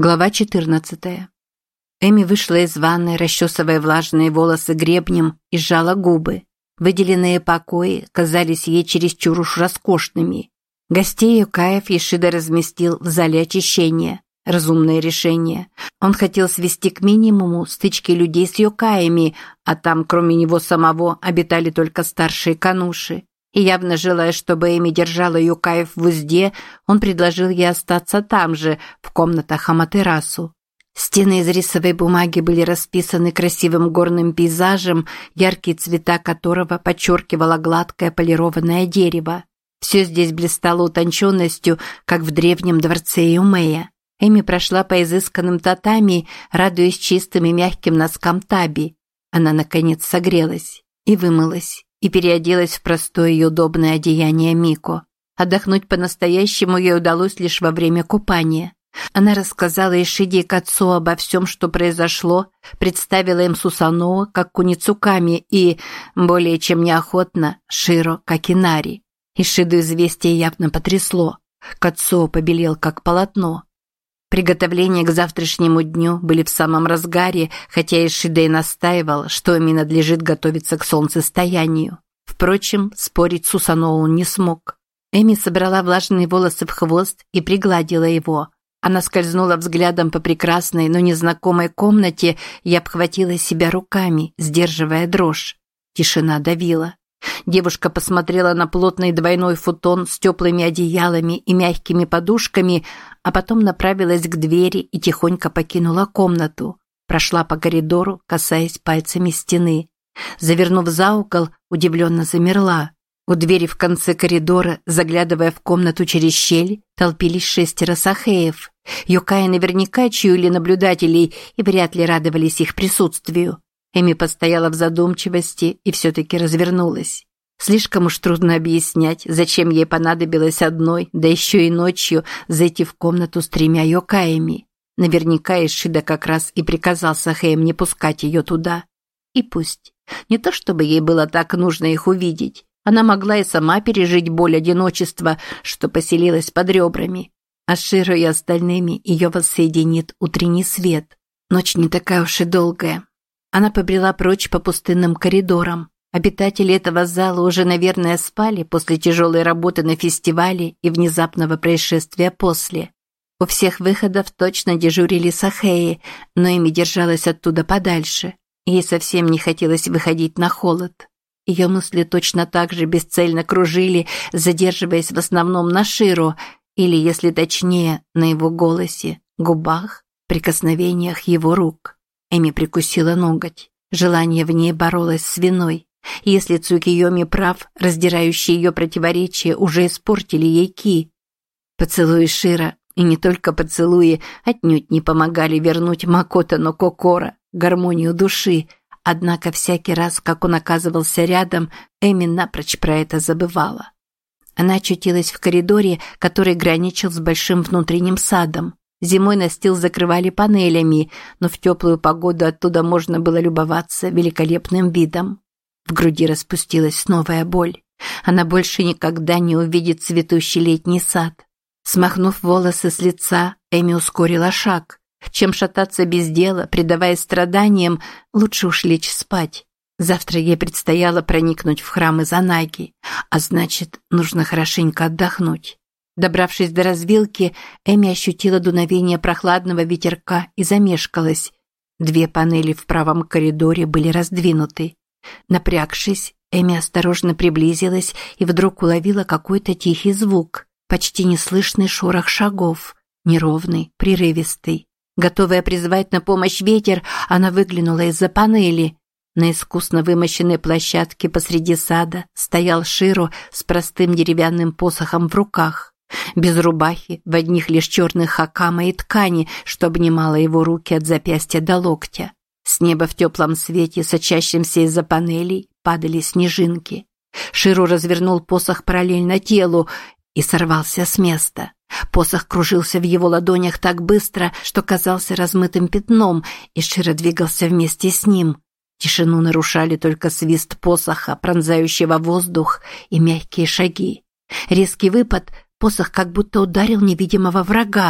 Глава 14. Эми вышла из ванной, расчесывая влажные волосы гребнем, и сжала губы. Выделенные покои казались ей чересчур уж роскошными. Гостей Йокаев Ешида разместил в зале очищения. Разумное решение. Он хотел свести к минимуму стычки людей с Йокаями, а там, кроме него самого, обитали только старшие кануши. И явно желая, чтобы Эми держала Йокаев в узде, он предложил ей остаться там же, в комнатах Аматерасу. Стены из рисовой бумаги были расписаны красивым горным пейзажем, яркие цвета которого подчеркивало гладкое полированное дерево. Все здесь блистало утонченностью, как в древнем дворце Юмея. Эми прошла по изысканным татами, радуясь чистым и мягким носкам таби. Она, наконец, согрелась и вымылась, и переоделась в простое и удобное одеяние Мико. Отдохнуть по-настоящему ей удалось лишь во время купания. Она рассказала Ишиде и Кацу обо всем, что произошло, представила им Сусаноу как Куницуками и, более чем неохотно, Широ как Инари. Ишиду известие явно потрясло. Кацуо побелел как полотно. Приготовления к завтрашнему дню были в самом разгаре, хотя Ишида и настаивал, что им надлежит готовиться к солнцестоянию. Впрочем, спорить Сусаноу он не смог. Эми собрала влажные волосы в хвост и пригладила его. Она скользнула взглядом по прекрасной, но незнакомой комнате и обхватила себя руками, сдерживая дрожь. Тишина давила. Девушка посмотрела на плотный двойной футон с теплыми одеялами и мягкими подушками, а потом направилась к двери и тихонько покинула комнату. Прошла по коридору, касаясь пальцами стены. Завернув за угол, удивленно замерла. У двери в конце коридора, заглядывая в комнату через щель, толпились 6 сахеев. Йокаи наверняка чуяли наблюдателей и вряд ли радовались их присутствию. Эми постояла в задумчивости и все-таки развернулась. Слишком уж трудно объяснять, зачем ей понадобилось одной, да еще и ночью, зайти в комнату с 3 йокаями. Наверняка Ишида как раз и приказал сахеям не пускать ее туда. И пусть. Не то чтобы ей было так нужно их увидеть. Она могла и сама пережить боль одиночества, что поселилась под ребрами. А с Широ и остальными ее воссоединит утренний свет. Ночь не такая уж и долгая. Она побрела прочь по пустынным коридорам. Обитатели этого зала уже, наверное, спали после тяжелой работы на фестивале и внезапного происшествия после. У всех выходов точно дежурили сахеи, но Эми держалась оттуда подальше. Ей совсем не хотелось выходить на холод. Ее мысли точно так же бесцельно кружили, задерживаясь в основном на Широ, или, если точнее, на его голосе, губах, прикосновениях его рук. Эми прикусила ноготь. Желание в ней боролось с виной. Если Цукиёми прав, раздирающие ее противоречия уже испортили ей ки. Поцелуи Широ, и не только поцелуи, отнюдь не помогали вернуть Макото но Кокора, гармонию души. Однако всякий раз, как он оказывался рядом, Эми напрочь про это забывала. Она очутилась в коридоре, который граничил с большим внутренним садом. Зимой настил закрывали панелями, но в теплую погоду оттуда можно было любоваться великолепным видом. В груди распустилась новая боль. Она больше никогда не увидит цветущий летний сад. Смахнув волосы с лица, Эми ускорила шаг. Чем шататься без дела, предаваясь страданиям, лучше уж лечь спать. Завтра ей предстояло проникнуть в храм Изанаги, а значит, нужно хорошенько отдохнуть. Добравшись до развилки, Эми ощутила дуновение прохладного ветерка и замешкалась. 2 панели в правом коридоре были раздвинуты. Напрягшись, Эми осторожно приблизилась и вдруг уловила какой-то тихий звук, почти неслышный шорох шагов, неровный, прерывистый. Готовая призвать на помощь ветер, она выглянула из-за панели. На искусно вымощенной площадке посреди сада стоял Широ с простым деревянным посохом в руках. Без рубахи, в одних лишь черных хакама и ткани, что обнимало его руки от запястья до локтя. С неба в теплом свете, сочащемся из-за панелей, падали снежинки. Широ развернул посох параллельно телу и сорвался с места. Посох кружился в его ладонях так быстро, что казался размытым пятном, и Широ двигался вместе с ним. Тишину нарушали только свист посоха, пронзающего воздух, и мягкие шаги. Резкий выпад, посох как будто ударил невидимого врага.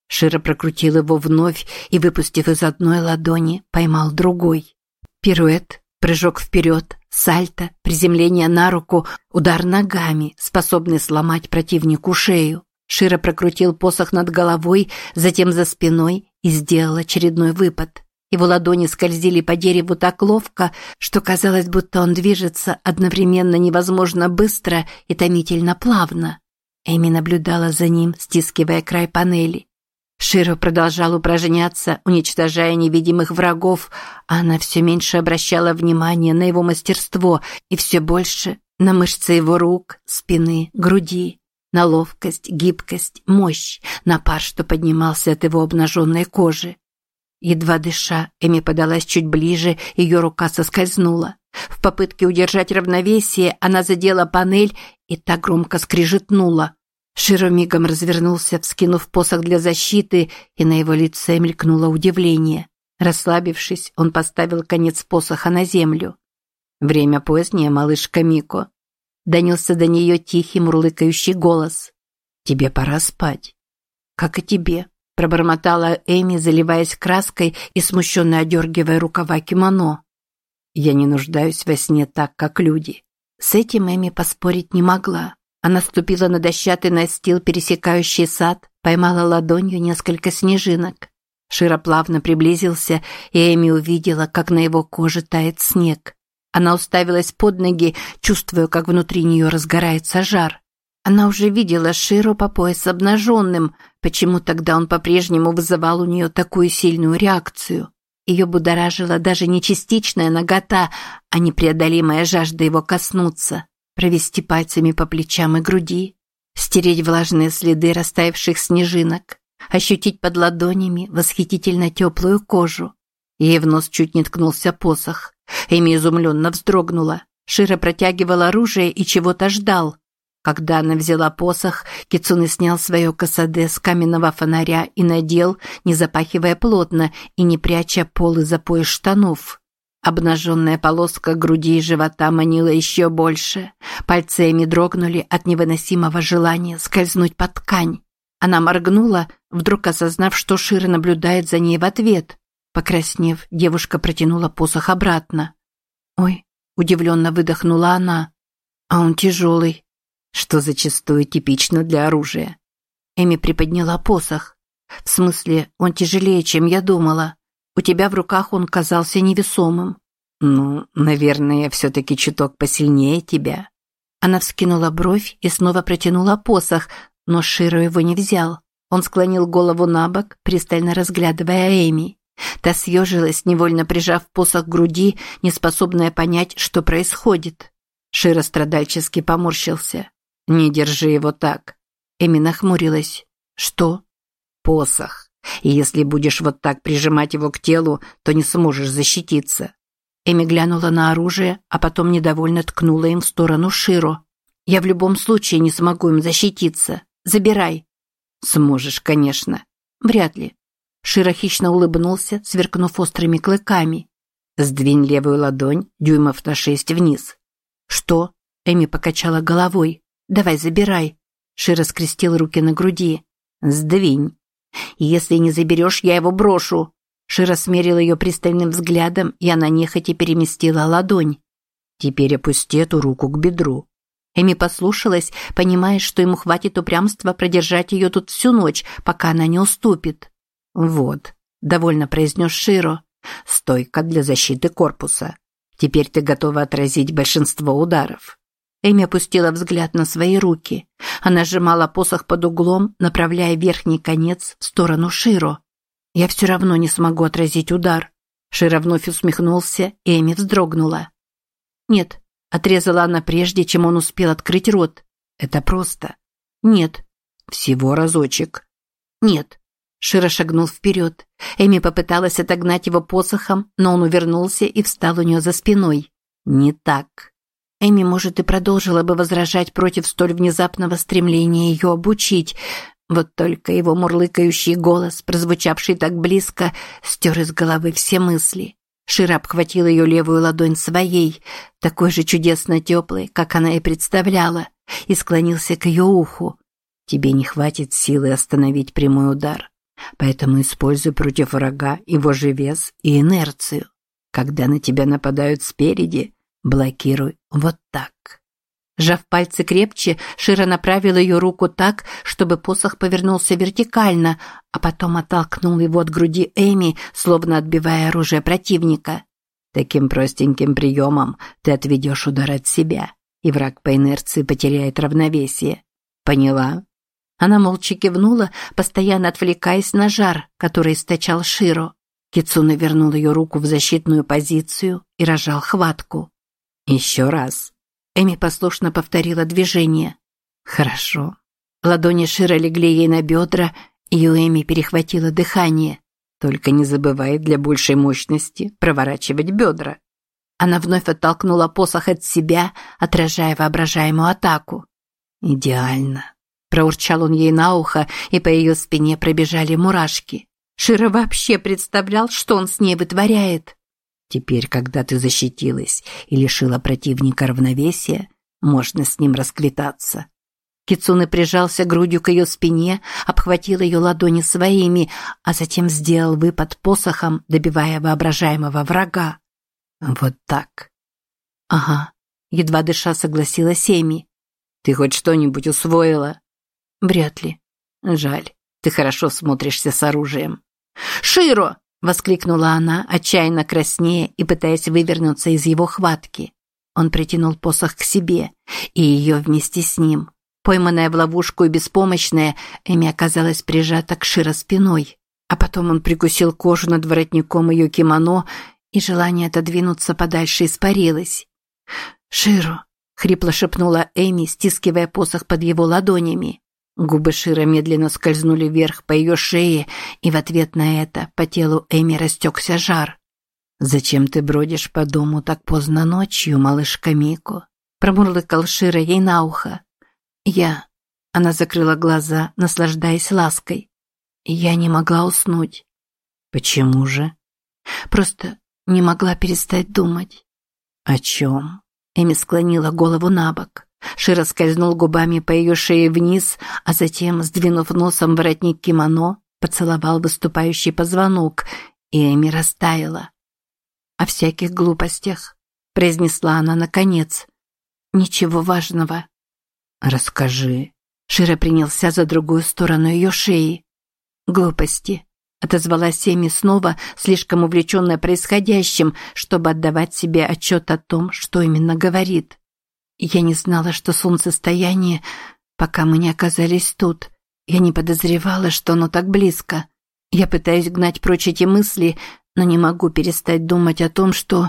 Широ прокрутил его вновь и, выпустив из одной ладони, поймал другой. Пируэт, прыжок вперед, сальто, приземление на руку, удар ногами, способный сломать противнику шею. Широ прокрутил посох над головой, затем за спиной и сделал очередной выпад. Его ладони скользили по дереву так ловко, что казалось, будто он движется одновременно невозможно быстро и томительно плавно. Эми наблюдала за ним, стискивая край панели. Широ продолжал упражняться, уничтожая невидимых врагов, а она все меньше обращала внимание на его мастерство и все больше на мышцы его рук, спины, груди, на ловкость, гибкость, мощь, на пар, что поднимался от его обнаженной кожи. Едва дыша, Эми подалась чуть ближе, ее рука соскользнула. В попытке удержать равновесие она задела панель и так громко скрижетнула. Широ мигом развернулся, вскинув посох для защиты, и на его лице мелькнуло удивление. Расслабившись, он поставил конец посоха на землю. «Время позднее, малышка Мико», — донесся до нее тихий мурлыкающий голос. «Тебе пора спать». «Как и тебе», — пробормотала Эми, заливаясь краской и смущенно одергивая рукава кимоно. «Я не нуждаюсь во сне так, как люди». С этим Эми поспорить не могла. Она ступила на дощатый настил, пересекающий сад, поймала ладонью несколько снежинок. Широ плавно приблизился, и Эми увидела, как на его коже тает снег. Она уставилась под ноги, чувствуя, как внутри нее разгорается жар. Она уже видела Широ по пояс обнаженным, почему тогда он по-прежнему вызывал у нее такую сильную реакцию. Ее будоражила даже не частичная нагота, а непреодолимая жажда его коснуться, провести пальцами по плечам и груди, стереть влажные следы растаявших снежинок, ощутить под ладонями восхитительно теплую кожу. Ей в нос чуть не ткнулся посох. Эми изумленно вздрогнула. Широ протягивал оружие и чего-то ждал. Когда она взяла посох, Кицуне снял свое косаде с каменного фонаря и надел, не запахивая плотно и не пряча полы за пояс штанов. Обнаженная полоска груди и живота манила еще больше. Пальцы Эми дрогнули от невыносимого желания скользнуть под ткань. Она моргнула, вдруг осознав, что Широ наблюдает за ней в ответ. Покраснев, девушка протянула посох обратно. «Ой», – удивленно выдохнула она, – «а он тяжелый». Что зачастую типично для оружия. Эми приподняла посох. В смысле, он тяжелее, чем я думала. У тебя в руках он казался невесомым. Ну, наверное, я все-таки чуток посильнее тебя. Она вскинула бровь и снова протянула посох, но Широ его не взял. Он склонил голову на бок, пристально разглядывая Эми. Та съежилась, невольно прижав посох к груди, неспособная понять, что происходит. Широ страдальчески поморщился. «Не держи его так». Эми нахмурилась. «Что?» «Посох. И если будешь вот так прижимать его к телу, то не сможешь защититься». Эми глянула на оружие, а потом недовольно ткнула им в сторону Широ. «Я в любом случае не смогу им защититься. Забирай». «Сможешь, конечно». «Вряд ли». Широ хищно улыбнулся, сверкнув острыми клыками. «Сдвинь левую ладонь дюймов на 6 вниз». «Что?» Эми покачала головой. «Давай, забирай». Широ скрестил руки на груди. «Сдвинь. Если не заберешь, я его брошу». Широ смерил ее пристальным взглядом, и она нехотя переместила ладонь. «Теперь опусти эту руку к бедру». Эми послушалась, понимая, что ему хватит упрямства продержать ее тут всю ночь, пока она не уступит. «Вот», – довольно произнес Широ, – «стойка для защиты корпуса. Теперь ты готова отразить большинство ударов». Эми опустила взгляд на свои руки. Она сжимала посох под углом, направляя верхний конец в сторону Широ. «Я все равно не смогу отразить удар». Широ вновь усмехнулся, и Эми вздрогнула. «Нет», – отрезала она прежде, чем он успел открыть рот. «Это просто». «Нет». «Всего разочек». «Нет». Широ шагнул вперед. Эми попыталась отогнать его посохом, но он увернулся и встал у нее за спиной. «Не так». Эми, может, и продолжила бы возражать против столь внезапного стремления ее обучить, вот только его мурлыкающий голос, прозвучавший так близко, стер из головы все мысли. Широ обхватил ее левую ладонь своей, такой же чудесно теплой, как она и представляла, и склонился к ее уху. «Тебе не хватит силы остановить прямой удар. Поэтому используй против врага его же вес и инерцию. Когда на тебя нападают спереди, блокируй вот так». Сжав пальцы крепче, Шира направила ее руку так, чтобы посох повернулся вертикально, а потом оттолкнул его от груди Эми, словно отбивая оружие противника. «Таким простеньким приемом ты отведешь удар от себя, и враг по инерции потеряет равновесие. Поняла?» Она молча кивнула, постоянно отвлекаясь на жар, который источал Широ. Кицуне вернул ее руку в защитную позицию и разжал хватку. «Еще раз». Эми послушно повторила движение. «Хорошо». Ладони Широ легли ей на бедра, и у Эми перехватило дыхание. «Только не забывай для большей мощности проворачивать бедра». Она вновь оттолкнула посох от себя, отражая воображаемую атаку. «Идеально». Проурчал он ей на ухо, и по ее спине пробежали мурашки. Широ вообще представлял, что он с ней вытворяет. «Теперь, когда ты защитилась и лишила противника равновесия, можно с ним расквитаться». Кицуне прижался грудью к ее спине, обхватил ее ладони своими, а затем сделал выпад посохом, добивая воображаемого врага. «Вот так». «Ага», — едва дыша согласилась Эми. «Ты хоть что-нибудь усвоила?» «Вряд ли». «Жаль, ты хорошо смотришься с оружием». «Широ!» – воскликнула она, отчаянно краснея и пытаясь вывернуться из его хватки. Он притянул посох к себе, и ее вместе с ним. Пойманная в ловушку и беспомощная, Эми оказалась прижата к Широ спиной. А потом он прикусил кожу над воротником ее кимоно, и желание отодвинуться подальше испарилось. «Широ!» – хрипло шепнула Эми, стискивая посох под его ладонями. Губы Широ медленно скользнули вверх по ее шее, и в ответ на это по телу Эми растекся жар. «Зачем ты бродишь по дому так поздно ночью, малышка Мико?» Промурлыкал Широ ей на ухо. «Я...» Она закрыла глаза, наслаждаясь лаской. «Я не могла уснуть». «Почему же?» «Просто не могла перестать думать». «О чем?» Эми склонила голову на бок. Широ скользнул губами по ее шее вниз, а затем, сдвинув носом воротник кимоно, поцеловал выступающий позвонок, и Эми растаяла. «О всяких глупостях», – произнесла она наконец. «Ничего важного». «Расскажи». Широ принялся за другую сторону ее шеи. «Глупости», – отозвалась Эми снова, слишком увлеченная происходящим, чтобы отдавать себе отчет о том, что именно говорит. «Я не знала, что солнцестояние, пока мы не оказались тут. Я не подозревала, что оно так близко. Я пытаюсь гнать прочь эти мысли, но не могу перестать думать о том, что...»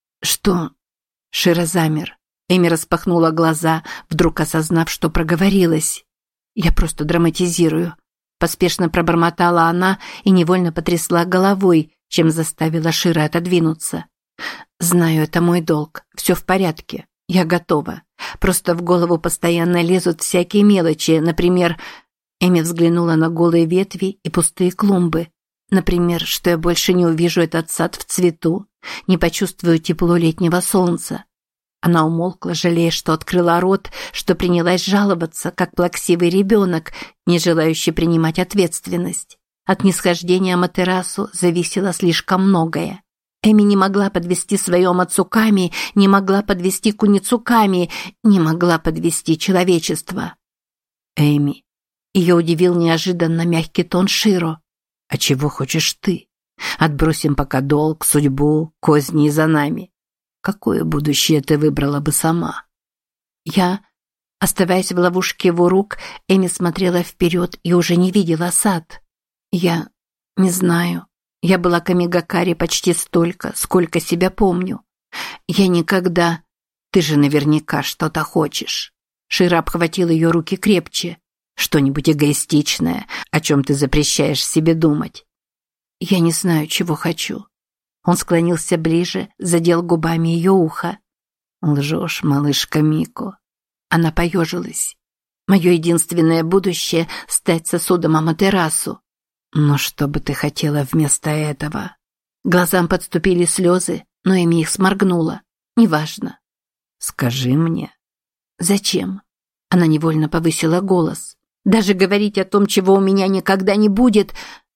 Широ замер. Эми распахнула глаза, вдруг осознав, что проговорилась. «Я просто драматизирую». Поспешно пробормотала она и невольно потрясла головой, чем заставила Широ отодвинуться. «Знаю, это мой долг. Все в порядке. Я готова. Просто в голову постоянно лезут всякие мелочи, например...» Эми взглянула на голые ветви и пустые клумбы. «Например, что я больше не увижу этот сад в цвету, не почувствую тепло летнего солнца». Она умолкла, жалея, что открыла рот, что принялась жаловаться, как плаксивый ребенок, не желающий принимать ответственность. От нисхождения Аматерасу зависело слишком многое. Эми не могла подвести свое Амацуками, не могла подвести Куницуками, не могла подвести человечество. «Эми», ее удивил неожиданно мягкий тон Широ. «А чего хочешь ты? Отбросим пока долг, судьбу, козни за нами. Какое будущее ты выбрала бы сама?» Я, оставаясь в ловушке его рук, Эми смотрела вперед и уже не видела сад. «Я не знаю. Я была камигакари почти столько, сколько себя помню. Я никогда... Ты же наверняка что-то хочешь». Широ обхватил ее руки крепче. «Что-нибудь эгоистичное, о чем ты запрещаешь себе думать». «Я не знаю, чего хочу». Он склонился ближе, задел губами ее ухо. «Лжешь, малышка Мико». Она поежилась. «Мое единственное будущее – стать сосудом Аматерасу». «Но что бы ты хотела вместо этого?» Глазам подступили слезы, но Эми их сморгнула. «Неважно». «Скажи мне». «Зачем?» Она невольно повысила голос. «Даже говорить о том, чего у меня никогда не будет,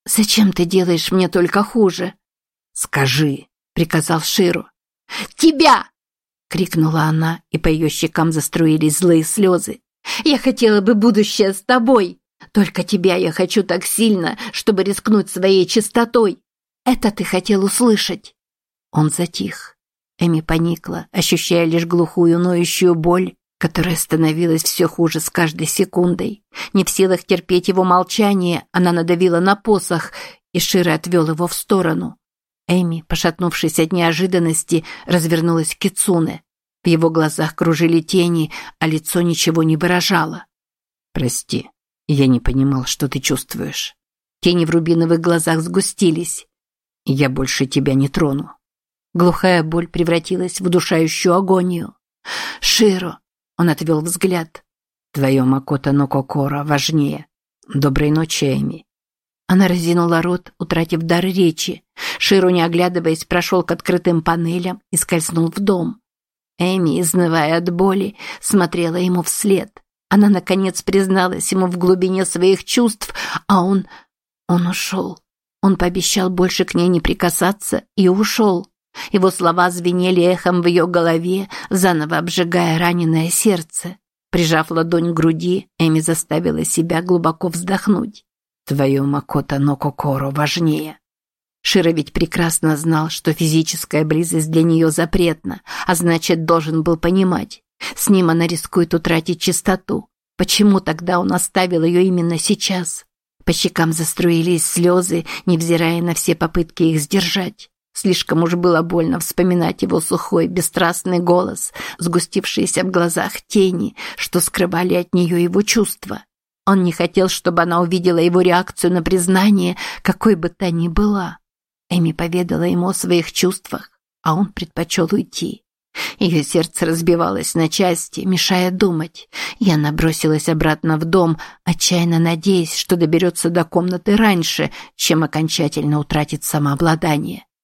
«Зачем ты делаешь мне только хуже?» «Скажи», — приказал Широ. «Тебя!» — крикнула она, и по ее щекам заструились злые слезы. «Я хотела бы будущее с тобой. Только тебя я хочу так сильно, чтобы рискнуть своей чистотой. Это ты хотел услышать». Он затих. Эми поникла, ощущая лишь глухую ноющую боль, которая становилась все хуже с каждой секундой. Не в силах терпеть его молчание, она надавила на посох, и Широ отвел его в сторону. Эми, пошатнувшись от неожиданности, развернулась к Кицуне. В его глазах кружили тени, а лицо ничего не выражало. «Прости, я не понимал, что ты чувствуешь». Тени в рубиновых глазах сгустились. «Я больше тебя не трону». Глухая боль превратилась в удушающую агонию. «Широ!» — он отвел взгляд. «Твое Макото но Кокоро важнее. Доброй ночи, Эми». Она разинула рот, утратив дар речи. Широ, не оглядываясь, прошел к открытым панелям и скользнул в дом. Эми, изнывая от боли, смотрела ему вслед. Она, наконец, призналась ему в глубине своих чувств, а он ушел. Он пообещал больше к ней не прикасаться и ушел. Его слова звенели эхом в ее голове, заново обжигая раненое сердце. Прижав ладонь к груди, Эми заставила себя глубоко вздохнуть. «Твое Макото но Кокоро важнее». Широ ведь прекрасно знал, что физическая близость для нее запретна, а значит, должен был понимать. С ним она рискует утратить чистоту. Почему тогда он оставил ее именно сейчас? По щекам заструились слезы, невзирая на все попытки их сдержать. Слишком уж было больно вспоминать его сухой, бесстрастный голос, сгустившиеся в глазах тени, что скрывали от нее его чувства. Он не хотел, чтобы она увидела его реакцию на признание, какой бы та ни была. Эми поведала ему о своих чувствах, а он предпочел уйти. Ее сердце разбивалось на части, мешая думать, и она бросилась обратно в дом, отчаянно надеясь, что доберется до комнаты раньше, чем окончательно утратит самообладание.